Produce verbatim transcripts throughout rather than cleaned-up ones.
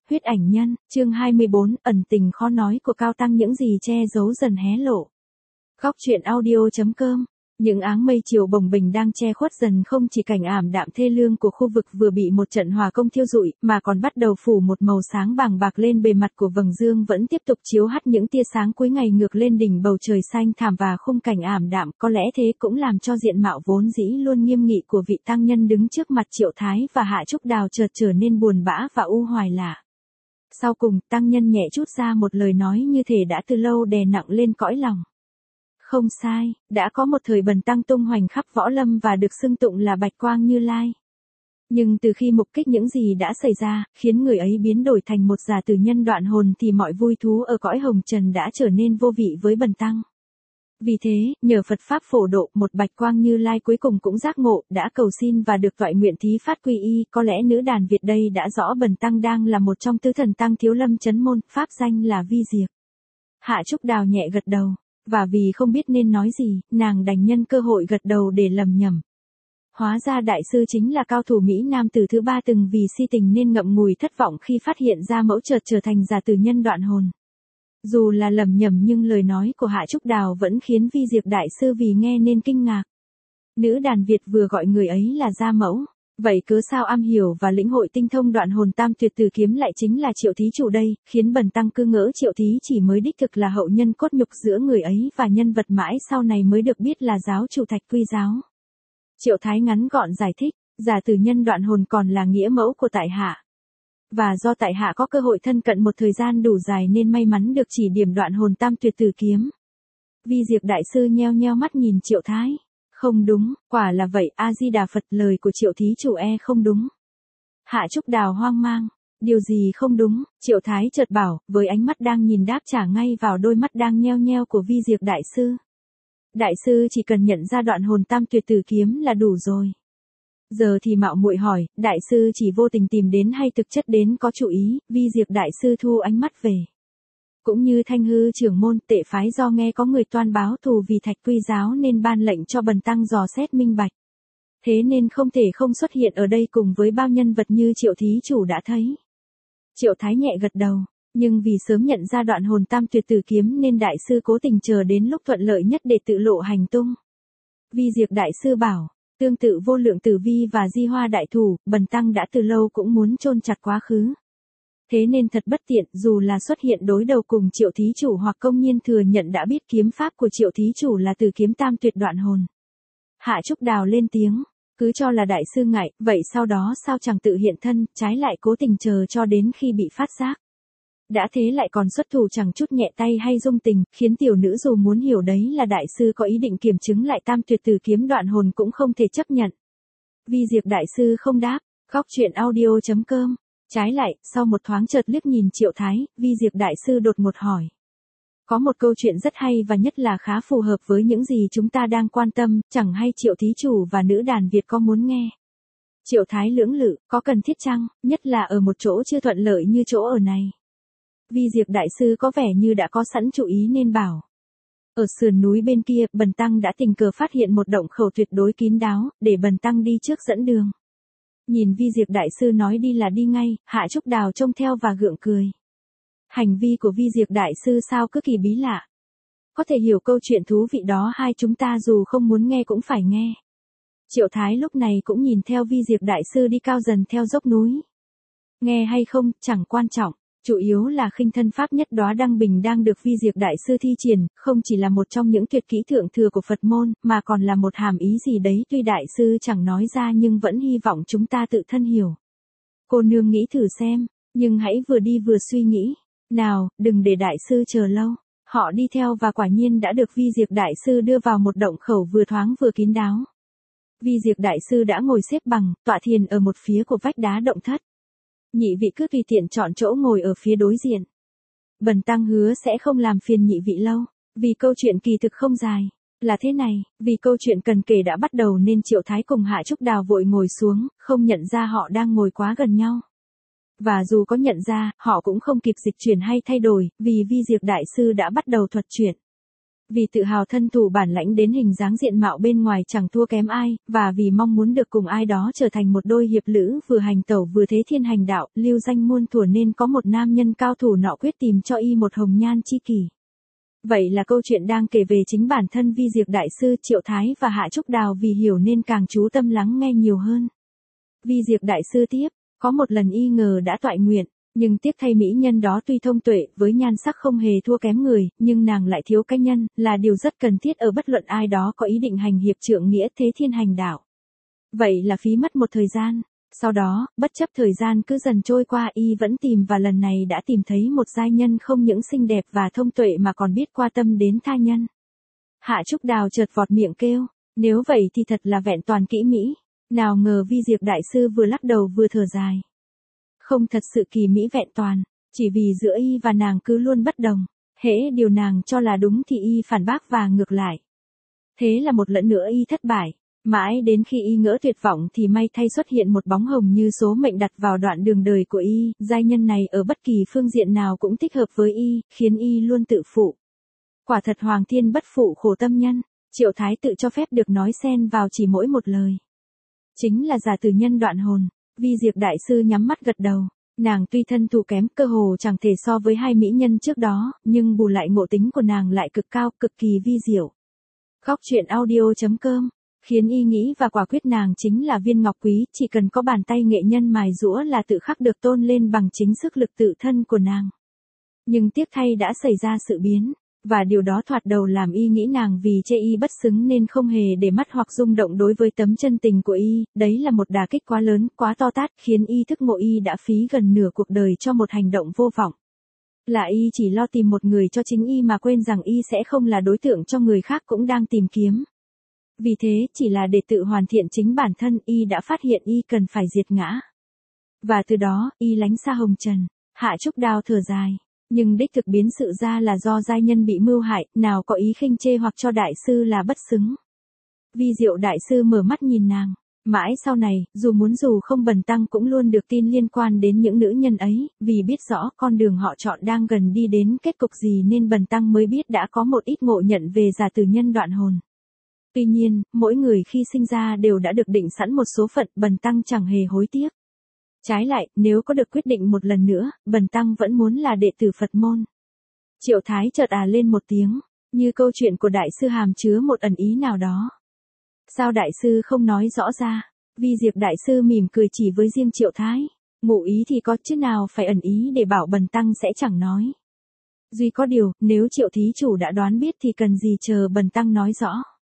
Huyết ảnh nhân, chương hai mươi bốn, ẩn tình khó nói của Cao Tăng, những gì che giấu dần hé lộ. Góc truyện audio.com. Những áng mây chiều bồng bềnh đang che khuất dần không chỉ cảnh ảm đạm thê lương của khu vực vừa bị một trận hỏa công thiêu rụi, mà còn bắt đầu phủ một màu sáng bàng bạc lên bề mặt của vầng dương vẫn tiếp tục chiếu hắt những tia sáng cuối ngày ngược lên đỉnh bầu trời xanh thẳm và khung cảnh ảm đạm, có lẽ thế cũng làm cho diện mạo vốn dĩ luôn nghiêm nghị của vị tăng nhân đứng trước mặt Triệu Thái và Hạ Trúc Đào chợt trở nên buồn bã và u hoài lạ. Sau cùng, tăng nhân nhẹ chút ra một lời nói như thể đã từ lâu đè nặng lên cõi lòng. Không sai, đã có một thời Bần tăng tung hoành khắp võ lâm và được xưng tụng là Bạch Quang Như Lai. Nhưng từ khi mục kích những gì đã xảy ra, khiến người ấy biến đổi thành một giả tử nhân đoạn hồn thì mọi vui thú ở cõi hồng trần đã trở nên vô vị với Bần tăng. Vì thế, nhờ Phật Pháp phổ độ, một Bạch Quang Như Lai cuối cùng cũng giác ngộ, đã cầu xin và được toại nguyện thí phát quy y. Có lẽ nữ đàn Việt đây đã rõ Bần tăng đang là một trong tứ thần tăng thiếu lâm chấn môn, pháp danh là Vi Diệp. Hạ Trúc Đào nhẹ gật đầu, và vì không biết nên nói gì, nàng đành nhân cơ hội gật đầu để lầm nhầm. Hóa ra đại sư chính là cao thủ Mỹ Nam tử thứ ba từng vì si tình nên ngậm ngùi thất vọng khi phát hiện ra mẫu chợt trở thành giả tử nhân đoạn hồn. Dù là lầm nhầm nhưng lời nói của Hạ Trúc Đào vẫn khiến Vi Diệp đại sư vì nghe nên kinh ngạc. Nữ đàn Việt vừa gọi người ấy là gia mẫu, vậy cớ sao am hiểu và lĩnh hội tinh thông đoạn hồn tam tuyệt tử kiếm lại chính là Triệu thí chủ đây, khiến Bần tăng cứ ngỡ Triệu thí chỉ mới đích thực là hậu nhân cốt nhục giữa người ấy và nhân vật mãi sau này mới được biết là giáo chủ Thạch Quy giáo. Triệu Thái ngắn gọn giải thích, giả tử nhân đoạn hồn còn là nghĩa mẫu của tại hạ. Và do tại hạ có cơ hội thân cận một thời gian đủ dài nên may mắn được chỉ điểm đoạn hồn tam tuyệt tử kiếm. Vi Diệp đại sư nheo nheo mắt nhìn Triệu Thái. Không đúng, quả là vậy, A-di-đà Phật, lời của Triệu thí chủ e không đúng. Hạ Trúc Đào hoang mang, điều gì không đúng? Triệu Thái chợt bảo, với ánh mắt đang nhìn đáp trả ngay vào đôi mắt đang nheo nheo của Vi Diệp đại sư. Đại sư chỉ cần nhận ra đoạn hồn tam tuyệt tử kiếm là đủ rồi. Giờ thì mạo muội hỏi, đại sư chỉ vô tình tìm đến hay thực chất đến có chủ ý? Vi Diệp đại sư thu ánh mắt về. Cũng như Thanh Hư trưởng môn tệ phái do nghe có người toan báo thù vì Thạch Quy giáo nên ban lệnh cho Bần tăng dò xét minh bạch. Thế nên không thể không xuất hiện ở đây cùng với bao nhân vật như Triệu thí chủ đã thấy. Triệu Thái nhẹ gật đầu, nhưng vì sớm nhận ra đoạn hồn tam tuyệt tử kiếm nên đại sư cố tình chờ đến lúc thuận lợi nhất để tự lộ hành tung. Vi Diệp đại sư bảo, tương tự Vô Lượng Tử Vi và Di Hoa đại thủ, Bần tăng đã từ lâu cũng muốn chôn chặt quá khứ. Thế nên thật bất tiện, dù là xuất hiện đối đầu cùng Triệu thí chủ hoặc công nhiên thừa nhận đã biết kiếm pháp của Triệu thí chủ là từ kiếm tam tuyệt đoạn hồn. Hạ Trúc Đào lên tiếng, cứ cho là đại sư ngại, vậy sau đó sao chẳng tự hiện thân, trái lại cố tình chờ cho đến khi bị phát giác. Đã thế lại còn xuất thủ chẳng chút nhẹ tay hay dung tình, khiến tiểu nữ dù muốn hiểu đấy là đại sư có ý định kiểm chứng lại tam tuyệt tử kiếm đoạn hồn cũng không thể chấp nhận. Vi Diệp đại sư không đáp. Góc truyện audio.com. Trái lại, sau một thoáng chợt liếc nhìn Triệu Thái, Vi Diệp đại sư đột ngột hỏi. Có một câu chuyện rất hay và nhất là khá phù hợp với những gì chúng ta đang quan tâm, chẳng hay Triệu thí chủ và nữ đàn Việt có muốn nghe? Triệu Thái lưỡng lự, có cần thiết chăng, nhất là ở một chỗ chưa thuận lợi như chỗ ở này. Vi Diệp đại sư có vẻ như đã có sẵn chủ ý nên bảo. Ở sườn núi bên kia, Bần tăng đã tình cờ phát hiện một động khẩu tuyệt đối kín đáo, để Bần tăng đi trước dẫn đường. Nhìn Vi Diệp đại sư nói đi là đi ngay, Hạ Trúc Đào trông theo và gượng cười. Hành vi của Vi Diệp đại sư sao cứ kỳ bí lạ. Có thể hiểu câu chuyện thú vị đó hai chúng ta dù không muốn nghe cũng phải nghe. Triệu Thái lúc này cũng nhìn theo Vi Diệp đại sư đi cao dần theo dốc núi. Nghe hay không, chẳng quan trọng. Chủ yếu là khinh thân pháp nhất đóa đăng bình đang được Vi Diệp đại sư thi triển, không chỉ là một trong những tuyệt kỹ thượng thừa của Phật môn, mà còn là một hàm ý gì đấy tuy đại sư chẳng nói ra nhưng vẫn hy vọng chúng ta tự thân hiểu. Cô nương nghĩ thử xem, nhưng hãy vừa đi vừa suy nghĩ. Nào, đừng để đại sư chờ lâu. Họ đi theo và quả nhiên đã được Vi Diệp đại sư đưa vào một động khẩu vừa thoáng vừa kín đáo. Vi Diệp đại sư đã ngồi xếp bằng, tọa thiền ở một phía của vách đá động thất. Nhị vị cứ tùy tiện chọn chỗ ngồi ở phía đối diện. Bần tăng hứa sẽ không làm phiền nhị vị lâu, vì câu chuyện kỳ thực không dài. Là thế này, vì câu chuyện cần kể đã bắt đầu nên Triệu Thái cùng Hạ Trúc Đào vội ngồi xuống, không nhận ra họ đang ngồi quá gần nhau. Và dù có nhận ra, họ cũng không kịp dịch chuyển hay thay đổi, vì Vi Diệp đại sư đã bắt đầu thuật chuyện. Vì tự hào thân thủ bản lãnh đến hình dáng diện mạo bên ngoài chẳng thua kém ai, và vì mong muốn được cùng ai đó trở thành một đôi hiệp lữ vừa hành tẩu vừa thế thiên hành đạo, lưu danh muôn thuở nên có một nam nhân cao thủ nọ quyết tìm cho y một hồng nhan chi kỷ. Vậy là câu chuyện đang kể về chính bản thân Vi Diệp Đại Sư Triệu Thái và Hạ Trúc Đào, vì hiểu nên càng chú tâm lắng nghe nhiều hơn. Vi Diệp Đại Sư tiếp, có một lần y ngờ đã toại nguyện, nhưng tiếc thay mỹ nhân đó tuy thông tuệ, với nhan sắc không hề thua kém người, nhưng nàng lại thiếu cái nhân, là điều rất cần thiết ở bất luận ai đó có ý định hành hiệp trượng nghĩa thế thiên hành đạo. Vậy là phí mất một thời gian. Sau đó, bất chấp thời gian cứ dần trôi qua, y vẫn tìm, và lần này đã tìm thấy một giai nhân không những xinh đẹp và thông tuệ mà còn biết quan tâm đến tha nhân. Hạ Trúc Đào chợt vọt miệng kêu, nếu vậy thì thật là vẹn toàn kỹ mỹ. Nào ngờ Vi Diệp Đại Sư vừa lắc đầu vừa thở dài. Không thật sự kỳ mỹ vẹn toàn, chỉ vì giữa y và nàng cứ luôn bất đồng, hễ điều nàng cho là đúng thì y phản bác và ngược lại. Thế là một lần nữa y thất bại. Mãi đến khi y ngỡ tuyệt vọng thì may thay xuất hiện một bóng hồng như số mệnh đặt vào đoạn đường đời của y, giai nhân này ở bất kỳ phương diện nào cũng thích hợp với y, khiến y luôn tự phụ. Quả thật hoàng thiên bất phụ khổ tâm nhân, Triệu Thái tự cho phép được nói xen vào chỉ mỗi một lời. Chính là giả tử nhân đoạn hồn. Vi Diệp Đại Sư nhắm mắt gật đầu, nàng tuy thân thủ kém, cơ hồ chẳng thể so với hai mỹ nhân trước đó, nhưng bù lại ngộ tính của nàng lại cực cao, cực kỳ vi diệu. Góc truyện audio chấm com khiến y nghĩ và quả quyết nàng chính là viên ngọc quý, chỉ cần có bàn tay nghệ nhân mài giũa là tự khắc được tôn lên bằng chính sức lực tự thân của nàng. Nhưng tiếc thay đã xảy ra sự biến, và điều đó thoạt đầu làm y nghĩ nàng vì chê y bất xứng nên không hề để mắt hoặc rung động đối với tấm chân tình của y, đấy là một đả kích quá lớn, quá to tát, khiến y thức ngộ y đã phí gần nửa cuộc đời cho một hành động vô vọng. Là y chỉ lo tìm một người cho chính y mà quên rằng y sẽ không là đối tượng cho người khác cũng đang tìm kiếm. Vì thế, chỉ là để tự hoàn thiện chính bản thân, y đã phát hiện y cần phải diệt ngã. Và từ đó, y lánh xa hồng trần. Hạ Trúc Đào thở dài. Nhưng đích thực biến sự ra là do giai nhân bị mưu hại, nào có ý khinh chê hoặc cho đại sư là bất xứng. Vi Diệu Đại Sư mở mắt nhìn nàng. Mãi sau này, dù muốn dù không Bần Tăng cũng luôn được tin liên quan đến những nữ nhân ấy, vì biết rõ con đường họ chọn đang gần đi đến kết cục gì nên Bần Tăng mới biết đã có một ít ngộ nhận về giả tử nhân đoạn hồn. Tuy nhiên, mỗi người khi sinh ra đều đã được định sẵn một số phận, Bần Tăng chẳng hề hối tiếc. Trái lại, nếu có được quyết định một lần nữa, Bần Tăng vẫn muốn là đệ tử Phật môn. Triệu Thái chợt à lên một tiếng, như câu chuyện của Đại Sư hàm chứa một ẩn ý nào đó. Sao Đại Sư không nói rõ ra? Vi Diệp Đại Sư mỉm cười chỉ với riêng Triệu Thái. Ngụ ý thì có chứ nào phải ẩn ý để bảo Bần Tăng sẽ chẳng nói. Duy có điều, nếu Triệu Thí Chủ đã đoán biết thì cần gì chờ Bần Tăng nói rõ.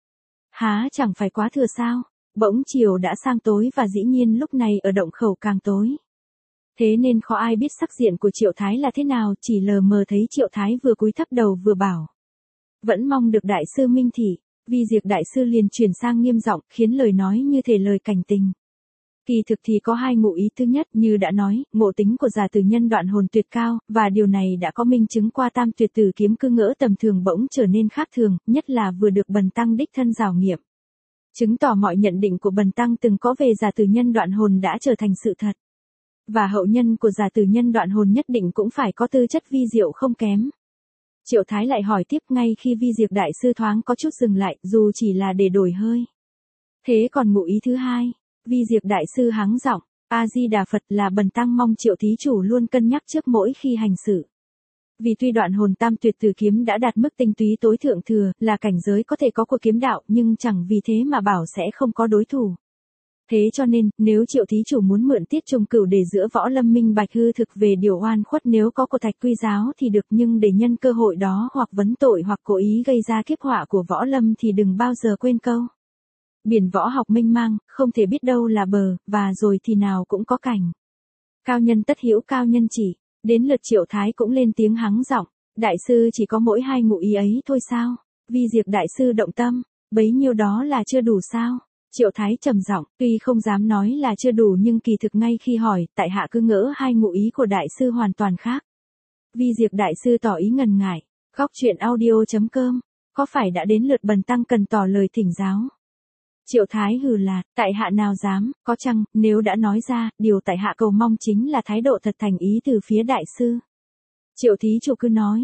Há chẳng phải quá thừa sao? Bỗng chiều đã sang tối và dĩ nhiên lúc này ở động khẩu càng tối. Thế nên khó ai biết sắc diện của Triệu Thái là thế nào, chỉ lờ mờ thấy Triệu Thái vừa cúi thấp đầu vừa bảo. Vẫn mong được Đại Sư minh thị. Vi Diệp Đại Sư liền chuyển sang nghiêm giọng, khiến lời nói như thể lời cảnh tình. Kỳ thực thì có hai ngụ ý. Thứ nhất, như đã nói, ngộ tính của giả tử nhân đoạn hồn tuyệt cao, và điều này đã có minh chứng qua tam tuyệt tử kiếm cư ngỡ tầm thường bỗng trở nên khác thường, nhất là vừa được Bần Tăng đích thân rào nghiệm. Chứng tỏ mọi nhận định của Bần Tăng từng có về giả tử nhân đoạn hồn đã trở thành sự thật. Và hậu nhân của giả tử nhân đoạn hồn nhất định cũng phải có tư chất vi diệu không kém. Triệu Thái lại hỏi tiếp ngay khi Vi Diệp Đại Sư thoáng có chút dừng lại, dù chỉ là để đổi hơi. Thế còn ngụ ý thứ hai? Vi Diệp Đại Sư hắng giọng, A-di-đà Phật, là Bần Tăng mong Triệu Thí Chủ luôn cân nhắc trước mỗi khi hành sự. Vì tuy đoạn hồn tam tuyệt tử kiếm đã đạt mức tinh túy tối thượng thừa, là cảnh giới có thể có của kiếm đạo, nhưng chẳng vì thế mà bảo sẽ không có đối thủ. Thế cho nên, nếu Triệu Thí Chủ muốn mượn tiết trùng cửu để giữa võ lâm minh bạch hư thực về điều oan khuất nếu có của thạch quy giáo thì được, nhưng để nhân cơ hội đó hoặc vấn tội hoặc cố ý gây ra kiếp họa của võ lâm thì đừng bao giờ quên câu. Biển võ học mênh mang, không thể biết đâu là bờ, và rồi thì nào cũng có cảnh. Cao nhân tất hữu cao nhân chỉ. Đến lượt Triệu Thái cũng lên tiếng hắng giọng, Đại Sư chỉ có mỗi hai ngụ ý ấy thôi sao? Vi Diệp Đại Sư động tâm, bấy nhiêu đó là chưa đủ sao? Triệu Thái trầm giọng, tuy không dám nói là chưa đủ nhưng kỳ thực ngay khi hỏi, tại hạ cứ ngỡ hai ngụ ý của Đại Sư hoàn toàn khác. Vi Diệp Đại Sư tỏ ý ngần ngại, góc truyện audio chấm com, có phải đã đến lượt Bần Tăng cần tỏ lời thỉnh giáo? Triệu Thái hừ lạt, tại hạ nào dám, có chăng, nếu đã nói ra, điều tại hạ cầu mong chính là thái độ thật thành ý từ phía Đại Sư. Triệu Thí Chủ cứ nói.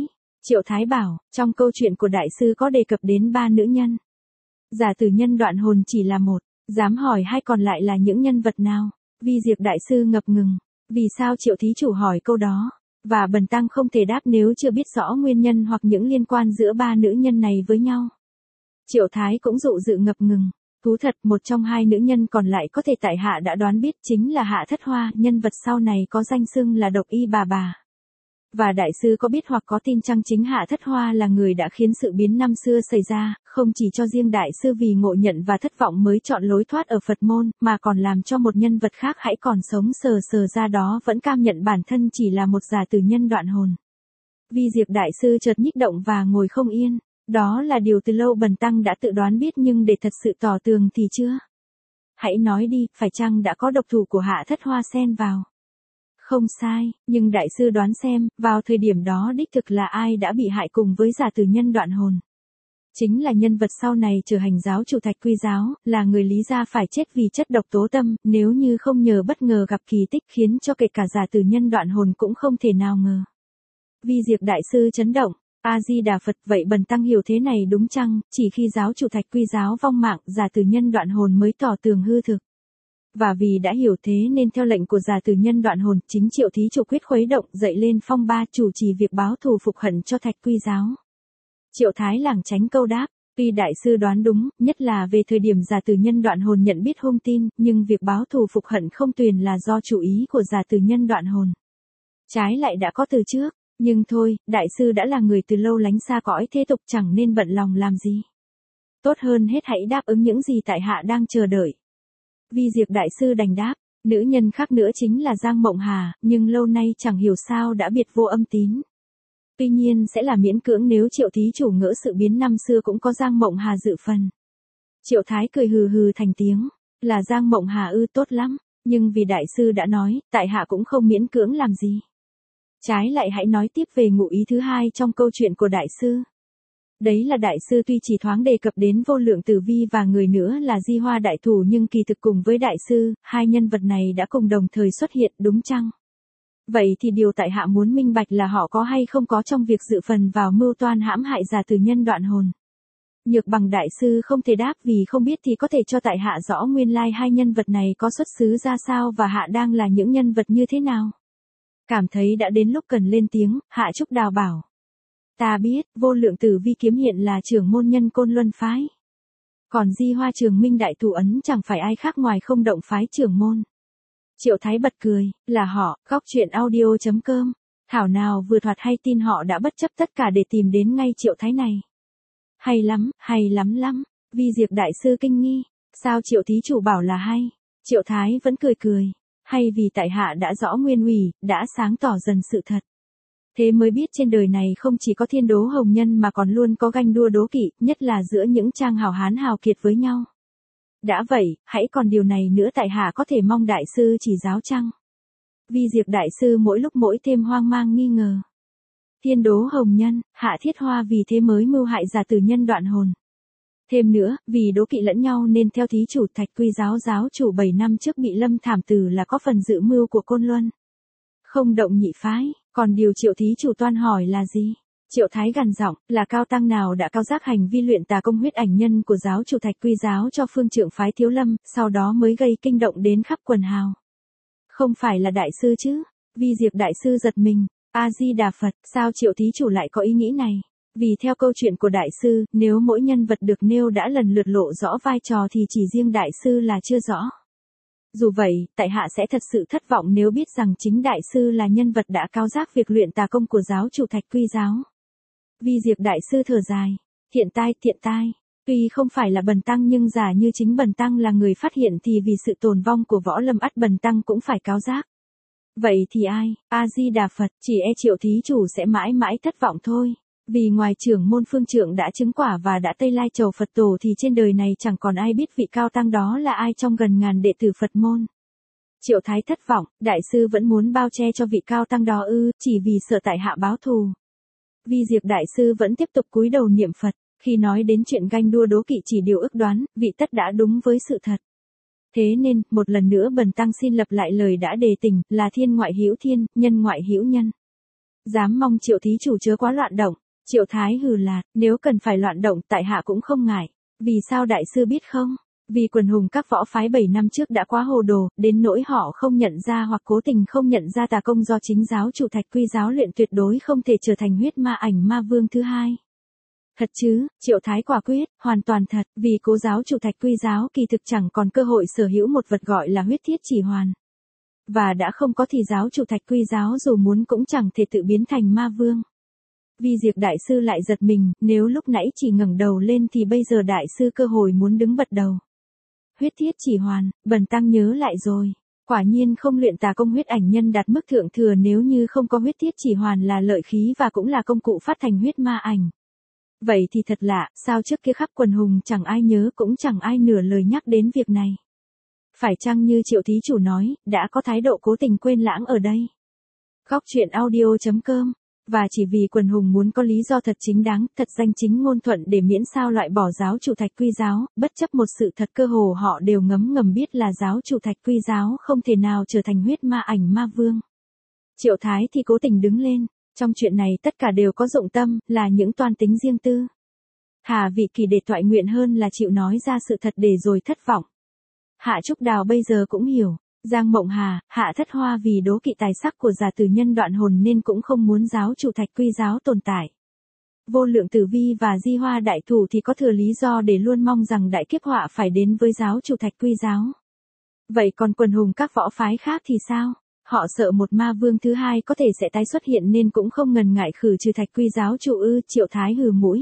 Triệu Thái bảo, trong câu chuyện của đại sư có đề cập đến ba nữ nhân. Giả Tử Nhân Đoạn Hồn chỉ là một, dám hỏi hai còn lại là những nhân vật nào? Vi Diệp đại sư ngập ngừng, vì sao Triệu thí chủ hỏi câu đó? Và bần tăng không thể đáp nếu chưa biết rõ nguyên nhân hoặc những liên quan giữa ba nữ nhân này với nhau. Triệu Thái cũng dụ dự ngập ngừng. Thú thật, một trong hai nữ nhân còn lại có thể tại hạ đã đoán biết chính là Hạ Thất Hoa, nhân vật sau này có danh xưng là Độc Y bà bà. Và đại sư có biết hoặc có tin chăng chính Hạ Thất Hoa là người đã khiến sự biến năm xưa xảy ra, không chỉ cho riêng đại sư vì ngộ nhận và thất vọng mới chọn lối thoát ở Phật môn, mà còn làm cho một nhân vật khác hãy còn sống sờ sờ ra đó vẫn cam nhận bản thân chỉ là một giả tử nhân đoạn hồn. Vi Diệp đại sư chợt nhích động và ngồi không yên. Đó là điều từ lâu bần tăng đã tự đoán biết nhưng để thật sự tỏ tường thì chưa. Hãy nói đi, phải chăng đã có độc thủ của Hạ Thất Hoa xen vào? Không sai, nhưng đại sư đoán xem, vào thời điểm đó đích thực là ai đã bị hại cùng với giả tử nhân đoạn hồn. Chính là nhân vật sau này trở hành giáo chủ Thạch Quy giáo, là người lý gia phải chết vì chất độc tố tâm, nếu như không nhờ bất ngờ gặp kỳ tích khiến cho kể cả giả tử nhân đoạn hồn cũng không thể nào ngờ. Vi Diệp đại sư chấn động. A-di-đà Phật, vậy bần tăng hiểu thế này đúng chăng, chỉ khi giáo chủ Thạch Quy giáo vong mạng, giả tử nhân đoạn hồn mới tỏ tường hư thực. Và vì đã hiểu thế nên theo lệnh của giả tử nhân đoạn hồn, chính Triệu thí chủ quyết khuấy động dậy lên phong ba chủ trì việc báo thù phục hận cho Thạch Quy giáo. Triệu Thái lảng tránh câu đáp, tuy đại sư đoán đúng, nhất là về thời điểm giả tử nhân đoạn hồn nhận biết hung tin, nhưng việc báo thù phục hận không tuyền là do chủ ý của giả tử nhân đoạn hồn. Trái lại đã có từ trước. Nhưng thôi, đại sư đã là người từ lâu lánh xa cõi thế tục chẳng nên bận lòng làm gì. Tốt hơn hết hãy đáp ứng những gì tại hạ đang chờ đợi. Vi Diệp đại sư đành đáp, nữ nhân khác nữa chính là Giang Mộng Hà, nhưng lâu nay chẳng hiểu sao đã biệt vô âm tín. Tuy nhiên sẽ là miễn cưỡng nếu Triệu thí chủ ngỡ sự biến năm xưa cũng có Giang Mộng Hà dự phần. Triệu Thái cười hừ hừ thành tiếng, là Giang Mộng Hà ư, tốt lắm, nhưng vì đại sư đã nói, tại hạ cũng không miễn cưỡng làm gì. Trái lại hãy nói tiếp về ngụ ý thứ hai trong câu chuyện của đại sư. Đấy là đại sư tuy chỉ thoáng đề cập đến Vô Lượng Tử Vi và người nữa là Di Hoa đại thủ nhưng kỳ thực cùng với đại sư, hai nhân vật này đã cùng đồng thời xuất hiện đúng chăng? Vậy thì điều tại hạ muốn minh bạch là họ có hay không có trong việc dự phần vào mưu toan hãm hại giả tử nhân đoạn hồn. Nhược Bằng đại sư không thể đáp vì không biết thì có thể cho tại hạ rõ nguyên lai hai nhân vật này có xuất xứ ra sao và hạ đang là những nhân vật như thế nào. Cảm thấy đã đến lúc cần lên tiếng, Hạ Trúc Đào bảo. Ta biết, Vô Lượng Tử Vi kiếm hiện là trưởng môn nhân Côn Luân phái. Còn Di Hoa Trường Minh đại thủ ấn chẳng phải ai khác ngoài Không Động phái trưởng môn. Triệu Thái bật cười, là họ, góc truyện audio chấm com. Thảo nào vừa thoạt hay tin họ đã bất chấp tất cả để tìm đến ngay Triệu Thái này. Hay lắm, hay lắm lắm. Vi Diệp đại sư kinh nghi, sao Triệu thí chủ bảo là hay? Triệu Thái vẫn cười cười. Hay vì tại hạ đã rõ nguyên ủy, đã sáng tỏ dần sự thật. Thế mới biết trên đời này không chỉ có thiên đố hồng nhân mà còn luôn có ganh đua đố kỵ, nhất là giữa những trang hào hán hào kiệt với nhau. Đã vậy, hãy còn điều này nữa tại hạ có thể mong đại sư chỉ giáo chăng? Vi Diệp đại sư mỗi lúc mỗi thêm hoang mang nghi ngờ. Thiên đố hồng nhân, Hạ Thiết Hoa vì thế mới mưu hại giả tử nhân đoạn hồn. Thêm nữa, vì đố kỵ lẫn nhau nên theo thí chủ Thạch Quy giáo giáo chủ bảy năm trước bị lâm thảm tử là có phần dự mưu của Côn Luân. Không Động nhị phái, còn điều Triệu thí chủ toan hỏi là gì? Triệu Thái gằn giọng, là cao tăng nào đã cao giác hành vi luyện tà công huyết ảnh nhân của giáo chủ Thạch Quy giáo cho phương trượng phái Thiếu Lâm, sau đó mới gây kinh động đến khắp quần hào. Không phải là đại sư chứ? Vi Diệp đại sư giật mình, A-di-đà Phật, sao Triệu thí chủ lại có ý nghĩ này? Vì theo câu chuyện của đại sư, nếu mỗi nhân vật được nêu đã lần lượt lộ rõ vai trò thì chỉ riêng đại sư là chưa rõ. Dù vậy, tại hạ sẽ thật sự thất vọng nếu biết rằng chính đại sư là nhân vật đã cao giác việc luyện tà công của giáo chủ Thạch Quy giáo. Vi Diệp đại sư thở dài, thiện tai, thiện tai, tuy không phải là bần tăng nhưng giả như chính bần tăng là người phát hiện thì vì sự tồn vong của võ lâm ắt bần tăng cũng phải cáo giác. Vậy thì ai, A-di-đà Phật, chỉ e Triệu thí chủ sẽ mãi mãi thất vọng thôi. Vì ngoài trưởng môn phương trượng đã chứng quả và đã Tây Lai chầu Phật tổ thì trên đời này chẳng còn ai biết vị cao tăng đó là ai trong gần ngàn đệ tử Phật môn. Triệu Thái thất vọng, đại sư vẫn muốn bao che cho vị cao tăng đó ư, chỉ vì sợ tại hạ báo thù. Vi Diệp đại sư vẫn tiếp tục cúi đầu niệm Phật, khi nói đến chuyện ganh đua đố kỵ chỉ điều ước đoán, vị tất đã đúng với sự thật. Thế nên, một lần nữa bần tăng xin lặp lại lời đã đề tình, là thiên ngoại hữu thiên, nhân ngoại hữu nhân. Dám mong Triệu thí chủ chớ quá loạn động. Triệu Thái hừ lạt, nếu cần phải loạn động tại hạ cũng không ngại. Vì sao đại sư biết không? Vì quần hùng các võ phái bảy năm trước đã quá hồ đồ, đến nỗi họ không nhận ra hoặc cố tình không nhận ra tà công do chính giáo chủ Thạch Quy giáo luyện tuyệt đối không thể trở thành huyết ma ảnh ma vương thứ hai. Thật chứ, Triệu Thái quả quyết, hoàn toàn thật, vì cố giáo chủ Thạch Quy giáo kỳ thực chẳng còn cơ hội sở hữu một vật gọi là huyết thiết chỉ hoàn. Và đã không có thì giáo chủ Thạch Quy giáo dù muốn cũng chẳng thể tự biến thành ma vương. Vi Diệp đại sư lại giật mình, nếu lúc nãy chỉ ngẩng đầu lên thì bây giờ đại sư cơ hội muốn đứng bật đầu. Huyết thiết chỉ hoàn, bần tăng nhớ lại rồi. Quả nhiên không luyện tà công huyết ảnh nhân đạt mức thượng thừa nếu như không có huyết thiết chỉ hoàn là lợi khí và cũng là công cụ phát thành huyết ma ảnh. Vậy thì thật lạ, sao trước kia khắp quần hùng chẳng ai nhớ cũng chẳng ai nửa lời nhắc đến việc này. Phải chăng như Triệu thí chủ nói, đã có thái độ cố tình quên lãng ở đây? Góc truyện audio chấm com. Và chỉ vì quần hùng muốn có lý do thật chính đáng, thật danh chính ngôn thuận để miễn sao loại bỏ giáo chủ Thạch Quy giáo, bất chấp một sự thật cơ hồ họ đều ngấm ngầm biết là giáo chủ Thạch Quy giáo không thể nào trở thành huyết ma ảnh ma vương. Triệu Thái thì cố tình đứng lên, trong chuyện này tất cả đều có dụng tâm, là những toan tính riêng tư. Hà vị kỳ để toại nguyện hơn là chịu nói ra sự thật để rồi thất vọng. Hạ Trúc Đào bây giờ cũng hiểu. Giang Mộng Hà, Hạ Thất Hoa vì đố kỵ tài sắc của giả tử nhân đoạn hồn nên cũng không muốn giáo chủ Thạch Quy giáo tồn tại. Vô Lượng Tử Vi và Di Hoa đại thủ thì có thừa lý do để luôn mong rằng đại kiếp họa phải đến với giáo chủ Thạch Quy giáo. Vậy còn quần hùng các võ phái khác thì sao? Họ sợ một ma vương thứ hai có thể sẽ tái xuất hiện nên cũng không ngần ngại khử trừ Thạch Quy giáo chủ ư. Triệu Thái hừ mũi.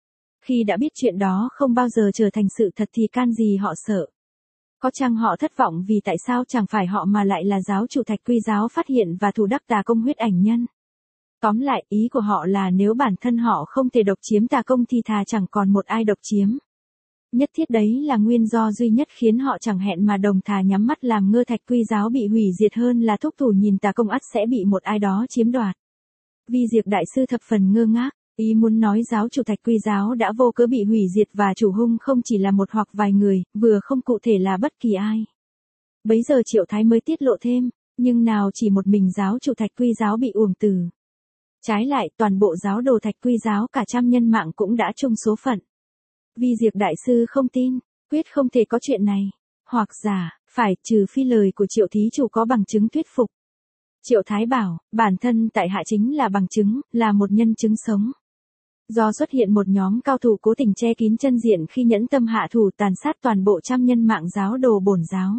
Khi đã biết chuyện đó không bao giờ trở thành sự thật thì can gì họ sợ. Có chăng họ thất vọng vì tại sao chẳng phải họ mà lại là giáo chủ Thạch Quy giáo phát hiện và thủ đắc tà công huyết ảnh nhân. Tóm lại, ý của họ là nếu bản thân họ không thể độc chiếm tà công thì thà chẳng còn một ai độc chiếm. Nhất thiết đấy là nguyên do duy nhất khiến họ chẳng hẹn mà đồng thà nhắm mắt làm ngơ Thạch Quy giáo bị hủy diệt hơn là thúc thủ nhìn tà công ắt sẽ bị một ai đó chiếm đoạt. Vi Diệp đại sư thập phần ngơ ngác. Ý muốn nói giáo chủ Thạch Quy giáo đã vô cớ bị hủy diệt và chủ hung không chỉ là một hoặc vài người, vừa không cụ thể là bất kỳ ai. Bấy giờ Triệu Thái mới tiết lộ thêm, nhưng nào chỉ một mình giáo chủ Thạch Quy giáo bị uổng tử. Trái lại, toàn bộ giáo đồ Thạch Quy giáo cả trăm nhân mạng cũng đã chung số phận. Vi Diệp đại sư không tin, quyết không thể có chuyện này. Hoặc giả, phải trừ phi lời của Triệu thí chủ có bằng chứng thuyết phục. Triệu Thái bảo, bản thân tại hạ chính là bằng chứng, là một nhân chứng sống. Do xuất hiện một nhóm cao thủ cố tình che kín chân diện khi nhẫn tâm hạ thủ tàn sát toàn bộ trăm nhân mạng giáo đồ bổn giáo.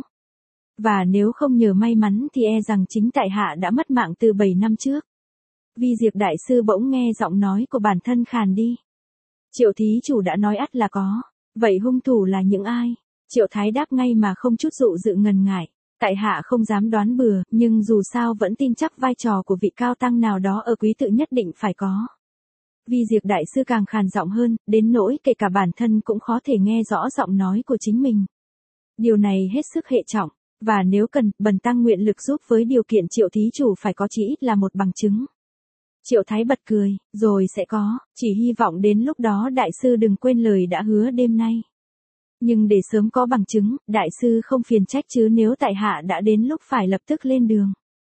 Và nếu không nhờ may mắn thì e rằng chính tại hạ đã mất mạng từ bảy năm trước. Vi Diệp đại sư bỗng nghe giọng nói của bản thân khàn đi. Triệu thí chủ đã nói ắt là có. Vậy hung thủ là những ai? Triệu Thái đáp ngay mà không chút dụ dự ngần ngại. Tại hạ không dám đoán bừa, nhưng dù sao vẫn tin chắc vai trò của vị cao tăng nào đó ở quý tự nhất định phải có. Vi Diệp đại sư càng khàn giọng hơn, đến nỗi kể cả bản thân cũng khó thể nghe rõ giọng nói của chính mình. Điều này hết sức hệ trọng, và nếu cần, bần tăng nguyện lực giúp với điều kiện Triệu thí chủ phải có chỉ ít là một bằng chứng. Triệu Thái bật cười, rồi sẽ có, chỉ hy vọng đến lúc đó đại sư đừng quên lời đã hứa đêm nay. Nhưng để sớm có bằng chứng, đại sư không phiền trách chứ nếu tại hạ đã đến lúc phải lập tức lên đường.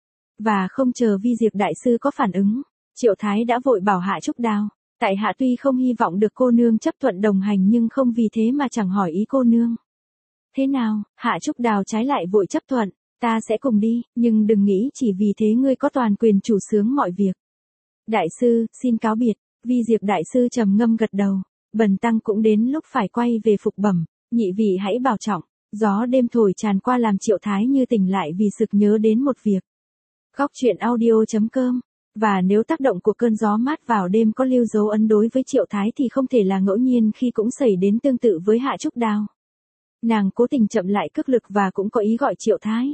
Và không chờ Vi Diệp đại sư có phản ứng, Triệu Thái đã vội bảo Hạ Trúc Đào, tại hạ tuy không hy vọng được cô nương chấp thuận đồng hành nhưng không vì thế mà chẳng hỏi ý cô nương. Thế nào, Hạ Trúc Đào trái lại vội chấp thuận, ta sẽ cùng đi, nhưng đừng nghĩ chỉ vì thế ngươi có toàn quyền chủ xướng mọi việc. Đại sư, xin cáo biệt. Vi Diệp đại sư trầm ngâm gật đầu, bần tăng cũng đến lúc phải quay về phục bẩm, nhị vị hãy bảo trọng. Gió đêm thổi tràn qua làm Triệu Thái như tỉnh lại vì sực nhớ đến một việc. Góc truyện audio chấm com. Và nếu tác động của cơn gió mát vào đêm có lưu dấu ấn đối với Triệu Thái thì không thể là ngẫu nhiên khi cũng xảy đến tương tự với Hạ Trúc Đào. Nàng cố tình chậm lại cước lực và cũng có ý gọi Triệu Thái.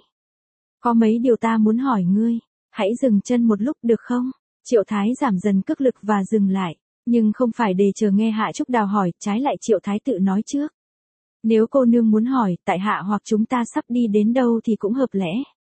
Có mấy điều ta muốn hỏi ngươi, hãy dừng chân một lúc được không? Triệu Thái giảm dần cước lực và dừng lại, nhưng không phải để chờ nghe Hạ Trúc Đào hỏi, trái lại Triệu Thái tự nói trước. Nếu cô nương muốn hỏi, tại hạ hoặc chúng ta sắp đi đến đâu thì cũng hợp lẽ.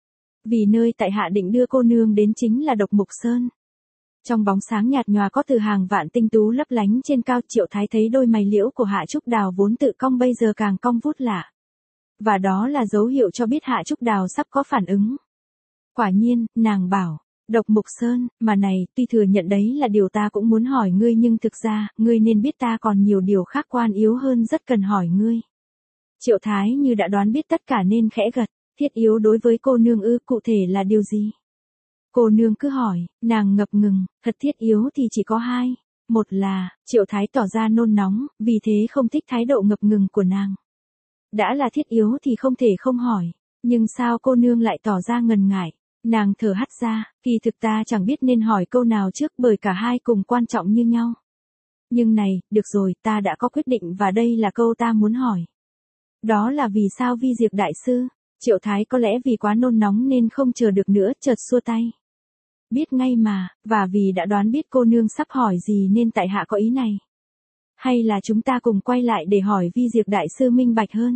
Vì nơi tại hạ định đưa cô nương đến chính là Độc Mục Sơn. Trong bóng sáng nhạt nhòa có từ hàng vạn tinh tú lấp lánh trên cao, Triệu Thái thấy đôi mày liễu của Hạ Trúc Đào vốn tự cong bây giờ càng cong vút lạ. Và đó là dấu hiệu cho biết Hạ Trúc Đào sắp có phản ứng. Quả nhiên, nàng bảo, Độc Mục Sơn, mà này, tuy thừa nhận đấy là điều ta cũng muốn hỏi ngươi nhưng thực ra, ngươi nên biết ta còn nhiều điều khác quan yếu hơn rất cần hỏi ngươi. Triệu Thái như đã đoán biết tất cả nên khẽ gật, thiết yếu đối với cô nương ư, cụ thể là điều gì? Cô nương cứ hỏi, nàng ngập ngừng, thật thiết yếu thì chỉ có hai. Một là, Triệu Thái tỏ ra nôn nóng, vì thế không thích thái độ ngập ngừng của nàng. Đã là thiết yếu thì không thể không hỏi, nhưng sao cô nương lại tỏ ra ngần ngại? Nàng thở hắt ra, kỳ thực ta chẳng biết nên hỏi câu nào trước bởi cả hai cùng quan trọng như nhau. Nhưng này, được rồi, ta đã có quyết định và đây là câu ta muốn hỏi. Đó là vì sao Vi Diệp đại sư? Triệu Thái có lẽ vì quá nôn nóng nên không chờ được nữa, chợt xua tay. Biết ngay mà, và vì đã đoán biết cô nương sắp hỏi gì nên tại hạ có ý này. Hay là chúng ta cùng quay lại để hỏi Vi Diệp đại sư minh bạch hơn.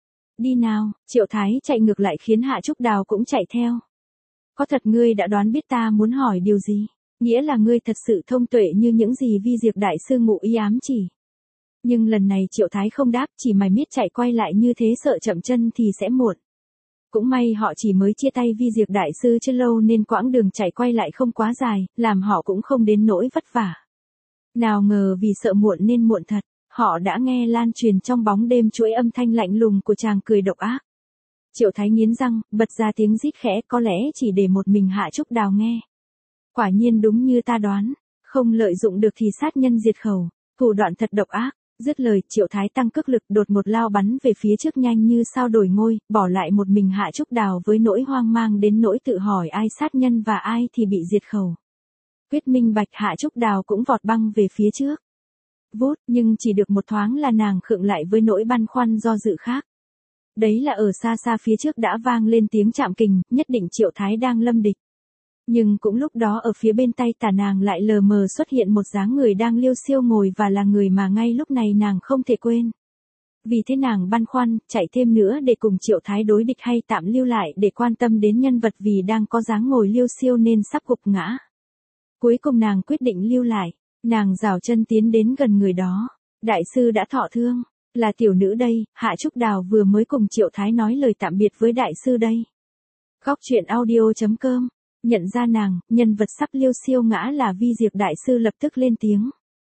Đi nào, Triệu Thái chạy ngược lại khiến Hạ Trúc Đào cũng chạy theo. Có thật ngươi đã đoán biết ta muốn hỏi điều gì? Nghĩa là ngươi thật sự thông tuệ như những gì Vi Diệp đại sư ngụ ý ám chỉ. Nhưng lần này Triệu Thái không đáp, chỉ mải miết chạy quay lại như thế sợ chậm chân thì sẽ muộn. Cũng may họ chỉ mới chia tay Vi Diệp đại sư chưa lâu nên quãng đường chạy quay lại không quá dài, làm họ cũng không đến nỗi vất vả. Nào ngờ vì sợ muộn nên muộn thật, họ đã nghe lan truyền trong bóng đêm chuỗi âm thanh lạnh lùng của chàng cười độc ác. Triệu Thái nghiến răng, bật ra tiếng rít khẽ, có lẽ chỉ để một mình Hạ Trúc Đào nghe. Quả nhiên đúng như ta đoán, không lợi dụng được thì sát nhân diệt khẩu, thủ đoạn thật độc ác. Dứt lời, Triệu Thái tăng cước lực đột một lao bắn về phía trước nhanh như sao đổi ngôi, bỏ lại một mình Hạ Trúc Đào với nỗi hoang mang đến nỗi tự hỏi ai sát nhân và ai thì bị diệt khẩu. Quyết minh bạch, Hạ Trúc Đào cũng vọt băng về phía trước. Vút, nhưng chỉ được một thoáng là nàng khựng lại với nỗi băn khoăn do dự khác. Đấy là ở xa xa phía trước đã vang lên tiếng chạm kình, nhất định Triệu Thái đang lâm địch. Nhưng cũng lúc đó ở phía bên tay tả nàng lại lờ mờ xuất hiện một dáng người đang liêu xiêu ngồi và là người mà ngay lúc này nàng không thể quên. Vì thế nàng băn khoăn, chạy thêm nữa để cùng Triệu Thái đối địch hay tạm lưu lại để quan tâm đến nhân vật vì đang có dáng ngồi liêu xiêu nên sắp gục ngã. Cuối cùng nàng quyết định lưu lại, nàng giảo chân tiến đến gần người đó. Đại sư đã thọ thương, là tiểu nữ đây, Hạ Trúc Đào vừa mới cùng Triệu Thái nói lời tạm biệt với đại sư đây. Góc truyện audio chấm com. Nhận ra nàng, nhân vật sắp liêu xiêu ngã là Vi Diệp đại sư lập tức lên tiếng.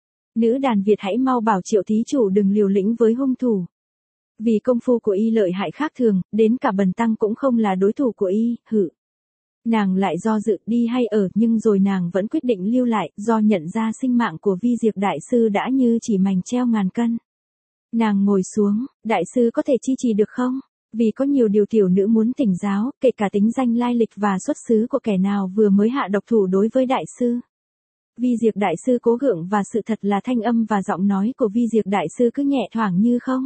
Nữ đàn Việt hãy mau bảo Triệu thí chủ đừng liều lĩnh với hung thủ. Vì công phu của y lợi hại khác thường, đến cả bần tăng cũng không là đối thủ của y, hự. Nàng lại do dự đi hay ở nhưng rồi nàng vẫn quyết định lưu lại do nhận ra sinh mạng của Vi Diệp đại sư đã như chỉ mảnh treo ngàn cân. Nàng ngồi xuống, đại sư có thể chi trì được không? Vì có nhiều điều tiểu nữ muốn tỉnh giáo, kể cả tính danh lai lịch và xuất xứ của kẻ nào vừa mới hạ độc thủ đối với đại sư. Vi Diệp đại sư cố gượng và sự thật là thanh âm và giọng nói của Vi Diệp đại sư cứ nhẹ thoảng như không.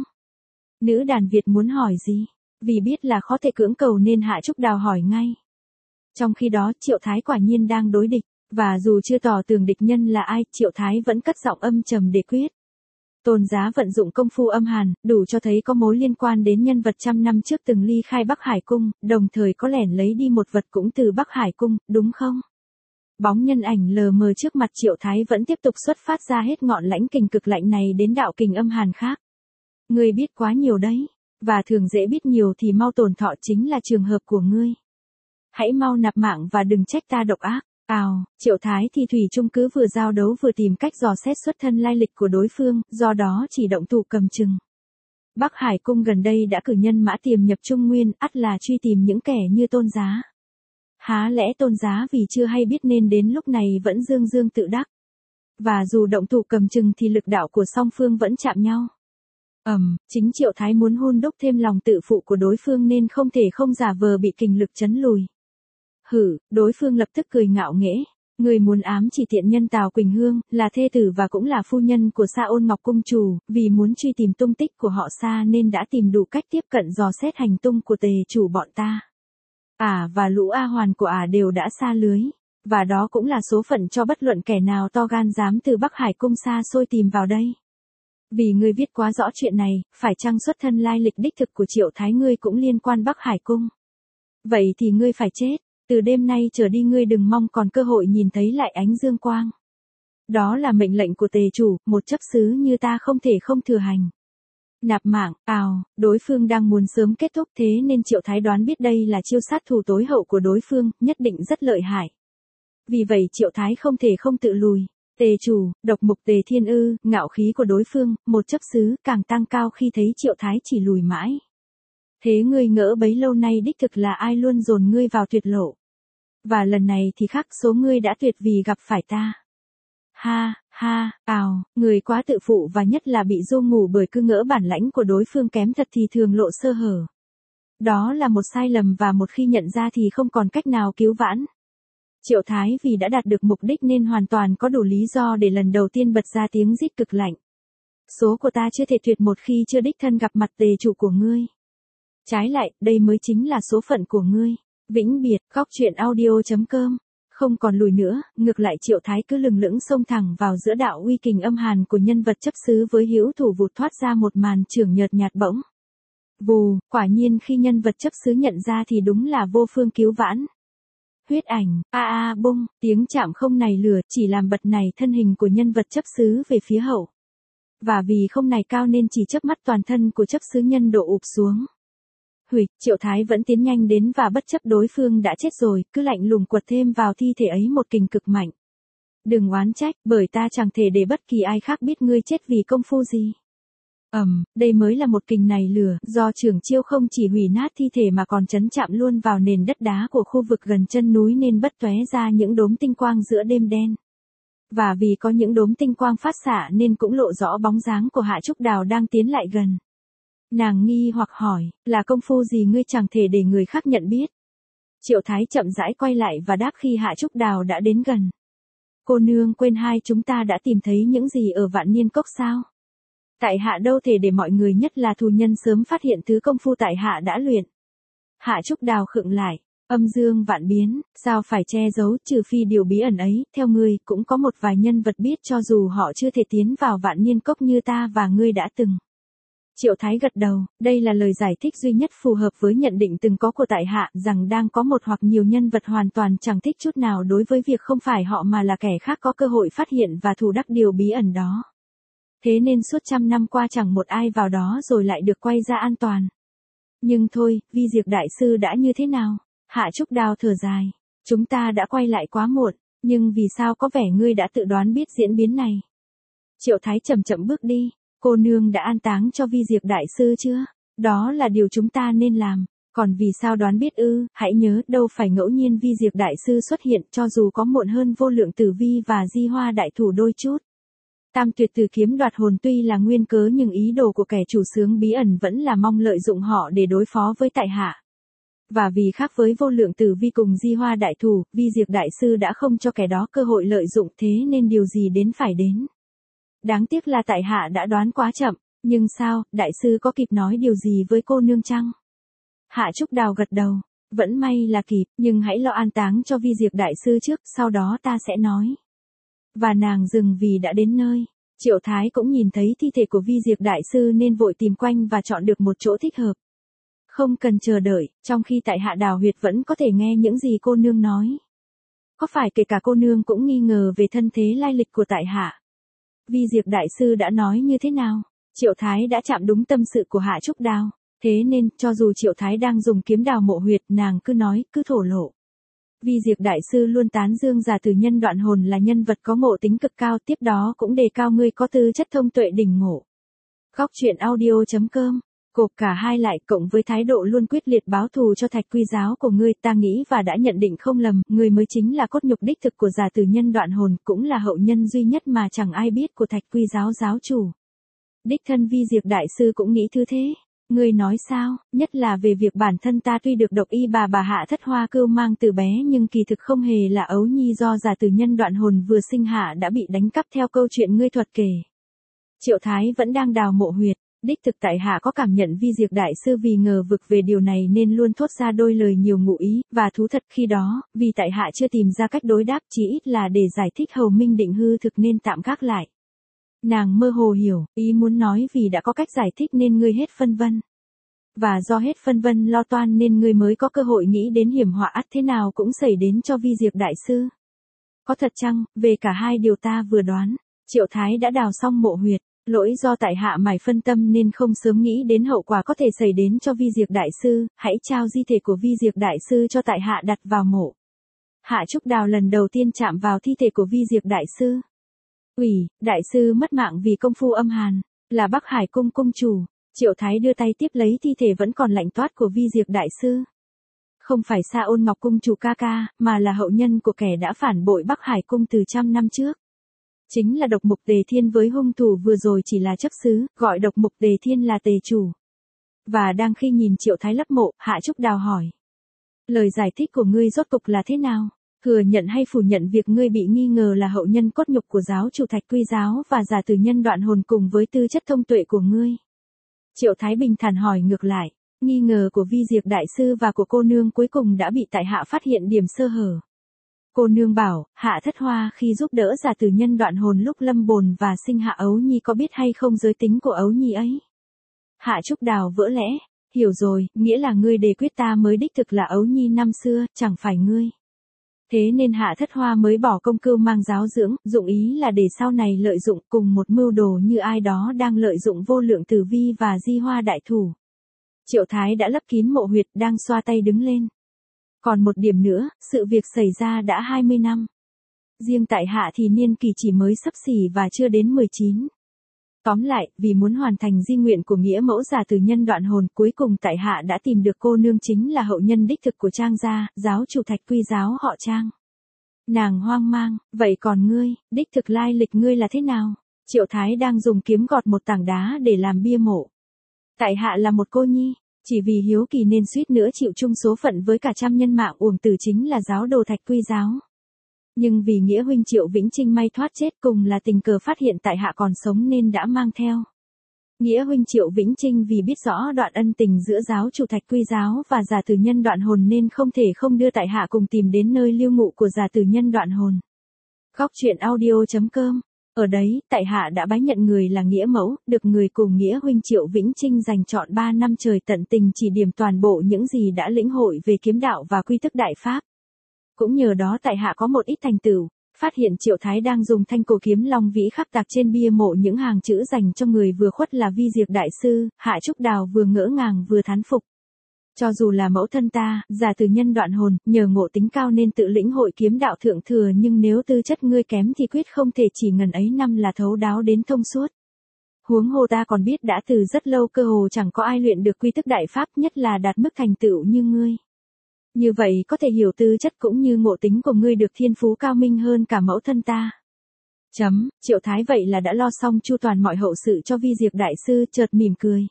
Nữ đàn Việt muốn hỏi gì? Vì biết là khó thể cưỡng cầu nên Hạ Trúc Đào hỏi ngay. Trong khi đó Triệu Thái quả nhiên đang đối địch, và dù chưa tỏ tường địch nhân là ai, Triệu Thái vẫn cất giọng âm trầm để quyết. Tôn Giá vận dụng công phu âm hàn, đủ cho thấy có mối liên quan đến nhân vật trăm năm trước từng ly khai Bắc Hải Cung, đồng thời có lẻn lấy đi một vật cũng từ Bắc Hải Cung, đúng không? Bóng nhân ảnh lờ mờ trước mặt Triệu Thái vẫn tiếp tục xuất phát ra hết ngọn lãnh kình cực lạnh này đến đạo kình âm hàn khác. Ngươi biết quá nhiều đấy, và thường dễ biết nhiều thì mau tổn thọ chính là trường hợp của ngươi. Hãy mau nạp mạng và đừng trách ta độc ác. Ào, Triệu Thái thì thủy chung cứ vừa giao đấu vừa tìm cách dò xét xuất thân lai lịch của đối phương, do đó chỉ động thủ cầm chừng. Bắc Hải Cung gần đây đã cử nhân mã tiềm nhập Trung Nguyên, ắt là truy tìm những kẻ như Tôn Giá. Há lẽ Tôn Giá vì chưa hay biết nên đến lúc này vẫn dương dương tự đắc. Và dù động thủ cầm chừng thì lực đạo của song phương vẫn chạm nhau. Ầm, um, chính Triệu Thái muốn hun đúc thêm lòng tự phụ của đối phương nên không thể không giả vờ bị kình lực chấn lùi. Hử, đối phương lập tức cười ngạo nghễ. Người muốn ám chỉ tiện nhân Tào Quỳnh Hương, là thê tử và cũng là phu nhân của Sa Ôn Ngọc Cung chủ, vì muốn truy tìm tung tích của họ Sa nên đã tìm đủ cách tiếp cận dò xét hành tung của tề chủ bọn ta. Ả à, và lũ A Hoàn của Ả à đều đã sa lưới, và đó cũng là số phận cho bất luận kẻ nào to gan dám từ Bắc Hải Cung xa xôi tìm vào đây. Vì ngươi viết quá rõ chuyện này, phải chăng xuất thân lai lịch đích thực của Triệu Thái ngươi cũng liên quan Bắc Hải Cung? Vậy thì ngươi phải chết. Từ đêm nay trở đi ngươi đừng mong còn cơ hội nhìn thấy lại ánh dương quang. Đó là mệnh lệnh của tề chủ, một chấp sứ như ta không thể không thừa hành. Nạp mạng, ào, đối phương đang muốn sớm kết thúc thế nên Triệu Thái đoán biết đây là chiêu sát thủ tối hậu của đối phương, nhất định rất lợi hại. Vì vậy Triệu Thái không thể không tự lùi. Tề chủ, độc mục Tề Thiên ư, ngạo khí của đối phương, một chấp sứ, càng tăng cao khi thấy Triệu Thái chỉ lùi mãi. Thế ngươi ngỡ bấy lâu nay đích thực là ai luôn dồn ngươi vào tuyệt lộ. Và lần này thì khác, số ngươi đã tuyệt vì gặp phải ta. Ha, ha, ào, người quá tự phụ và nhất là bị du ngủ bởi cứ ngỡ bản lãnh của đối phương kém thật thì thường lộ sơ hở. Đó là một sai lầm và một khi nhận ra thì không còn cách nào cứu vãn. Triệu Thái vì đã đạt được mục đích nên hoàn toàn có đủ lý do để lần đầu tiên bật ra tiếng rít cực lạnh. Số của ta chưa thể tuyệt một khi chưa đích thân gặp mặt Tề chủ của ngươi. Trái lại, đây mới chính là số phận của ngươi. Vĩnh biệt, góc truyện audio chấm com. Không còn lùi nữa, ngược lại Triệu Thái cứ lừng lững xông thẳng vào giữa đạo uy kình âm hàn của nhân vật chấp sứ với hữu thủ vụt thoát ra một màn chưởng nhợt nhạt bỗng. Vù, quả nhiên khi nhân vật chấp sứ nhận ra thì đúng là vô phương cứu vãn. Huyết ảnh, a a bung, tiếng chạm không nảy lửa chỉ làm bật nảy thân hình của nhân vật chấp sứ về phía hậu. Và vì không nảy cao nên chỉ chớp mắt toàn thân của chấp sứ nhân độ ụp xuống. Hủy, Triệu Thái vẫn tiến nhanh đến và bất chấp đối phương đã chết rồi, cứ lạnh lùng quật thêm vào thi thể ấy một kình cực mạnh. Đừng oán trách, bởi ta chẳng thể để bất kỳ ai khác biết ngươi chết vì công phu gì. Ầm, um, đây mới là một kình này lửa, do trưởng chiêu không chỉ hủy nát thi thể mà còn chấn chạm luôn vào nền đất đá của khu vực gần chân núi nên bất tóe ra những đốm tinh quang giữa đêm đen. Và vì có những đốm tinh quang phát xạ nên cũng lộ rõ bóng dáng của Hạ Trúc Đào đang tiến lại gần. Nàng nghi hoặc hỏi, là công phu gì ngươi chẳng thể để người khác nhận biết. Triệu Thái chậm rãi quay lại và đáp khi Hạ Trúc Đào đã đến gần. Cô nương quên hai chúng ta đã tìm thấy những gì ở Vạn Niên Cốc sao? Tại hạ đâu thể để mọi người nhất là thù nhân sớm phát hiện thứ công phu tại hạ đã luyện. Hạ Trúc Đào khựng lại, âm dương vạn biến, sao phải che giấu, trừ phi điều bí ẩn ấy, theo ngươi, cũng có một vài nhân vật biết cho dù họ chưa thể tiến vào Vạn Niên Cốc như ta và ngươi đã từng. Triệu Thái gật đầu, đây là lời giải thích duy nhất phù hợp với nhận định từng có của tại hạ rằng đang có một hoặc nhiều nhân vật hoàn toàn chẳng thích chút nào đối với việc không phải họ mà là kẻ khác có cơ hội phát hiện và thủ đắc điều bí ẩn đó. Thế nên suốt trăm năm qua chẳng một ai vào đó rồi lại được quay ra an toàn. Nhưng thôi, Vi Diệp Đại Sư đã như thế nào? Hạ Trúc Đào thở dài. Chúng ta đã quay lại quá muộn, nhưng vì sao có vẻ ngươi đã tự đoán biết diễn biến này? Triệu Thái chậm chậm bước đi. Cô nương đã an táng cho Vi Diệp Đại Sư chưa? Đó là điều chúng ta nên làm. Còn vì sao đoán biết ư? Hãy nhớ, đâu phải ngẫu nhiên Vi Diệp Đại Sư xuất hiện cho dù có muộn hơn Vô Lượng Tử Vi và Di Hoa Đại Thủ đôi chút. Tam tuyệt tử kiếm đoạt hồn tuy là nguyên cớ nhưng ý đồ của kẻ chủ xướng bí ẩn vẫn là mong lợi dụng họ để đối phó với tại hạ. Và vì khác với Vô Lượng Tử Vi cùng Di Hoa Đại Thủ, Vi Diệp Đại Sư đã không cho kẻ đó cơ hội lợi dụng, thế nên điều gì đến phải đến. Đáng tiếc là tại hạ đã đoán quá chậm, nhưng sao, Đại Sư có kịp nói điều gì với cô nương chăng? Hạ Trúc Đào gật đầu, vẫn may là kịp, nhưng hãy lo an táng cho Vi Diệp Đại Sư trước, sau đó ta sẽ nói. Và nàng dừng vì đã đến nơi. Triệu Thái cũng nhìn thấy thi thể của Vi Diệp Đại Sư nên vội tìm quanh và chọn được một chỗ thích hợp. Không cần chờ đợi, trong khi tại hạ đào huyệt vẫn có thể nghe những gì cô nương nói. Có phải kể cả cô nương cũng nghi ngờ về thân thế lai lịch của tại hạ? Vi Diệp Đại Sư đã nói như thế nào? Triệu Thái đã chạm đúng tâm sự của Hạ Trúc Đào. Thế nên, cho dù Triệu Thái đang dùng kiếm đào mộ huyệt, nàng cứ nói, cứ thổ lộ. Vi Diệp Đại Sư luôn tán dương Già Tử Nhân Đoạn Hồn là nhân vật có ngộ tính cực cao, tiếp đó cũng đề cao ngươi có tư chất thông tuệ đỉnh ngộ. Góc truyện audio chấm com. Cộp cả hai lại cộng với thái độ luôn quyết liệt báo thù cho Thạch Quy Giáo của ngươi, ta nghĩ và đã nhận định không lầm, ngươi mới chính là cốt nhục đích thực của Già Tử Nhân Đoạn Hồn, cũng là hậu nhân duy nhất mà chẳng ai biết của Thạch Quy Giáo giáo chủ. Đích thân Vi Diệp Đại Sư cũng nghĩ thứ thế. Ngươi nói sao, nhất là về việc bản thân ta tuy được độc y bà bà Hạ Thất Hoa cưu mang từ bé nhưng kỳ thực không hề là ấu nhi do Già Tử Nhân Đoạn Hồn vừa sinh hạ đã bị đánh cắp theo câu chuyện ngươi thuật kể. Triệu Thái vẫn đang đào mộ huyệt, đích thực tại hạ có cảm nhận Vi Diệp Đại Sư vì ngờ vực về điều này nên luôn thốt ra đôi lời nhiều ngụ ý, và thú thật khi đó, vì tại hạ chưa tìm ra cách đối đáp chí ít là để giải thích hầu minh định hư thực nên tạm gác lại. Nàng mơ hồ hiểu, ý muốn nói vì đã có cách giải thích nên ngươi hết phân vân. Và do hết phân vân lo toan nên ngươi mới có cơ hội nghĩ đến hiểm họa ắt thế nào cũng xảy đến cho Vi Diệp Đại Sư. Có thật chăng, về cả hai điều ta vừa đoán, Triệu Thái đã đào xong mộ huyệt, lỗi do tại hạ mải phân tâm nên không sớm nghĩ đến hậu quả có thể xảy đến cho Vi Diệp Đại Sư, hãy trao di thể của Vi Diệp Đại Sư cho tại hạ đặt vào mộ. Hạ Trúc Đào lần đầu tiên chạm vào thi thể của Vi Diệp đại sư. Ủy, đại sư mất mạng vì công phu âm hàn, là Bắc Hải cung cung chủ. Triệu Thái đưa tay tiếp lấy thi thể vẫn còn lạnh toát của Vi Diệp đại sư. Không phải Sa Ôn Ngọc cung chủ ca ca, mà là hậu nhân của kẻ đã phản bội Bắc Hải cung từ trăm năm trước. Chính là Độc Mục Tề Thiên, với hung thủ vừa rồi chỉ là chấp xứ, gọi Độc Mục Tề Thiên là Tề chủ. Và đang khi nhìn Triệu Thái lấp mộ, Hạ Trúc Đào hỏi. Lời giải thích của ngươi rốt cục là thế nào? Thừa nhận hay phủ nhận việc ngươi bị nghi ngờ là hậu nhân cốt nhục của giáo chủ Thạch Quy giáo và giả tử nhân Đoạn Hồn cùng với tư chất thông tuệ của ngươi? Triệu Thái bình thản hỏi ngược lại. Nghi ngờ của Vi Diệp đại sư và của cô nương cuối cùng đã bị tại hạ phát hiện điểm sơ hở. Cô nương bảo, Hạ Thất Hoa khi giúp đỡ giả tử nhân Đoạn Hồn lúc lâm bồn và sinh Hạ Ấu Nhi có biết hay không giới tính của Ấu Nhi ấy? Hạ Trúc Đào vỡ lẽ. Hiểu rồi, nghĩa là ngươi đề quyết ta mới đích thực là Ấu Nhi năm xưa, chẳng phải ngươi. Thế nên Hạ Thất Hoa mới bỏ công cưu mang giáo dưỡng, dụng ý là để sau này lợi dụng cùng một mưu đồ như ai đó đang lợi dụng Vô Lượng Tử Vi và Di Hoa đại thủ. Triệu Thái đã lấp kín mộ huyệt, đang xoa tay đứng lên. Còn một điểm nữa, sự việc xảy ra đã hai mươi năm. Riêng tại hạ thì niên kỳ chỉ mới xấp xỉ và chưa đến mười chín. Tóm lại, vì muốn hoàn thành di nguyện của nghĩa mẫu giả tử nhân Đoạn Hồn, cuối cùng tại hạ đã tìm được cô nương chính là hậu nhân đích thực của Trang gia, giáo chủ Thạch Quy giáo họ Trang. Nàng hoang mang, vậy còn ngươi, đích thực lai lịch ngươi là thế nào? Triệu Thái đang dùng kiếm gọt một tảng đá để làm bia mộ. Tại hạ là một cô nhi, chỉ vì hiếu kỳ nên suýt nữa chịu chung số phận với cả trăm nhân mạng uổng tử chính là giáo đồ Thạch Quy giáo. Nhưng vì nghĩa huynh Triệu Vĩnh Trinh may thoát chết cùng là tình cờ phát hiện tại hạ còn sống nên đã mang theo. Nghĩa huynh Triệu Vĩnh Trinh vì biết rõ đoạn ân tình giữa giáo chủ Thạch Quy giáo và giả tử nhân Đoạn Hồn nên không thể không đưa tại hạ cùng tìm đến nơi lưu ngụ của giả tử nhân Đoạn Hồn. Góc truyện audio chấm com. Ở đấy, tại hạ đã bái nhận người là nghĩa mẫu, được người cùng nghĩa huynh Triệu Vĩnh Trinh dành trọn ba năm trời tận tình chỉ điểm toàn bộ những gì đã lĩnh hội về kiếm đạo và quy thức đại pháp. Cũng nhờ đó tại hạ có một ít thành tựu, phát hiện Triệu Thái đang dùng thanh cổ kiếm long vĩ khắc tạc trên bia mộ những hàng chữ dành cho người vừa khuất là Vi Diệp đại sư. Hạ Trúc Đào vừa ngỡ ngàng vừa thán phục. Cho dù là mẫu thân ta, giả tử nhân Đoạn Hồn, nhờ ngộ tính cao nên tự lĩnh hội kiếm đạo thượng thừa, nhưng nếu tư chất ngươi kém thì quyết không thể chỉ ngần ấy năm là thấu đáo đến thông suốt. Huống hồ ta còn biết đã từ rất lâu cơ hồ chẳng có ai luyện được quy thức đại pháp, nhất là đạt mức thành tựu như ngươi. Như vậy có thể hiểu tư chất cũng như ngộ tính của ngươi được thiên phú cao minh hơn cả mẫu thân ta. Chấm, Triệu Thái vậy là đã lo xong chu toàn mọi hậu sự cho Vi Diệp đại sư, chợt mỉm cười.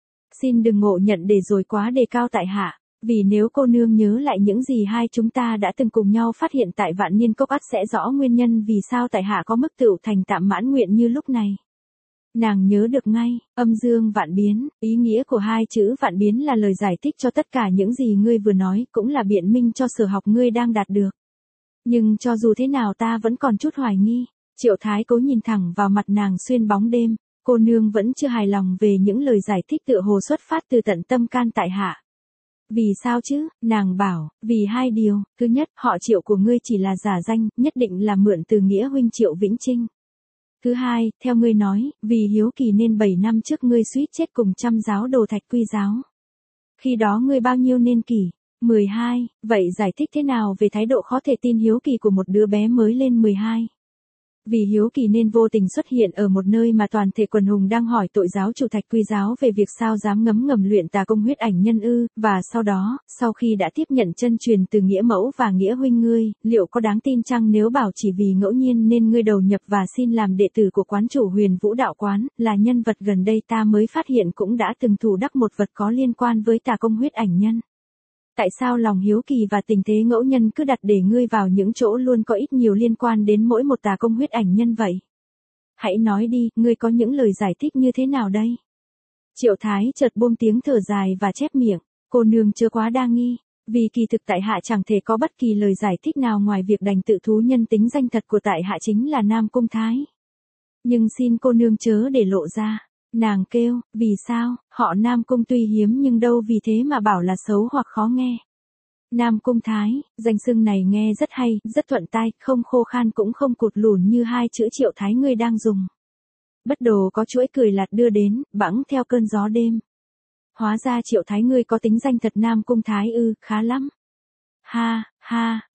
Xin đừng ngộ nhận để rồi quá đề cao tại hạ, vì nếu cô nương nhớ lại những gì hai chúng ta đã từng cùng nhau phát hiện tại Vạn Niên Cốc ắt sẽ rõ nguyên nhân vì sao tại hạ có mức tựu thành tạm mãn nguyện như lúc này. Nàng nhớ được ngay, âm dương vạn biến, ý nghĩa của hai chữ vạn biến là lời giải thích cho tất cả những gì ngươi vừa nói, cũng là biện minh cho sở học ngươi đang đạt được. Nhưng cho dù thế nào ta vẫn còn chút hoài nghi. Triệu Thái cố nhìn thẳng vào mặt nàng xuyên bóng đêm, cô nương vẫn chưa hài lòng về những lời giải thích tựa hồ xuất phát từ tận tâm can tại hạ. Vì sao chứ? Nàng bảo, vì hai điều, thứ nhất, họ Triệu của ngươi chỉ là giả danh, nhất định là mượn từ nghĩa huynh Triệu Vĩnh Trinh. Thứ hai, theo ngươi nói, vì hiếu kỳ nên bảy năm trước ngươi suýt chết cùng trăm giáo đồ Thạch Quy giáo. Khi đó ngươi bao nhiêu niên kỷ? mười hai, vậy giải thích thế nào về thái độ khó thể tin hiếu kỳ của một đứa bé mới lên mười hai? Vì hiếu kỳ nên vô tình xuất hiện ở một nơi mà toàn thể quần hùng đang hỏi tội giáo chủ Thạch Quy giáo về việc sao dám ngấm ngầm luyện tà công huyết ảnh nhân ư, và sau đó, sau khi đã tiếp nhận chân truyền từ nghĩa mẫu và nghĩa huynh ngươi, liệu có đáng tin chăng nếu bảo chỉ vì ngẫu nhiên nên ngươi đầu nhập và xin làm đệ tử của quán chủ Huyền Vũ đạo quán, là nhân vật gần đây ta mới phát hiện cũng đã từng thủ đắc một vật có liên quan với tà công huyết ảnh nhân. Tại sao lòng hiếu kỳ và tình thế ngẫu nhân cứ đặt để ngươi vào những chỗ luôn có ít nhiều liên quan đến mỗi một tà công huyết ảnh nhân vậy? Hãy nói đi, ngươi có những lời giải thích như thế nào đây? Triệu Thái chợt buông tiếng thở dài và chép miệng, cô nương chưa quá đa nghi, vì kỳ thực tại hạ chẳng thể có bất kỳ lời giải thích nào ngoài việc đành tự thú nhân tính danh thật của tại hạ chính là Nam Cung Thái. Nhưng xin cô nương chớ để lộ ra. Nàng kêu, vì sao, họ Nam Cung tuy hiếm nhưng đâu vì thế mà bảo là xấu hoặc khó nghe. Nam Cung Thái, danh xưng này nghe rất hay, rất thuận tai, không khô khan cũng không cụt lủn như hai chữ Triệu Thái ngươi đang dùng. Bất đồ có chuỗi cười lạt đưa đến, bẵng theo cơn gió đêm. Hóa ra Triệu Thái ngươi có tính danh thật Nam Cung Thái ư, khá lắm. Ha, ha,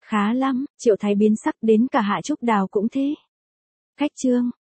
Khá lắm, Triệu Thái biến sắc đến cả Hạ Trúc Đào cũng thế. Khách trương,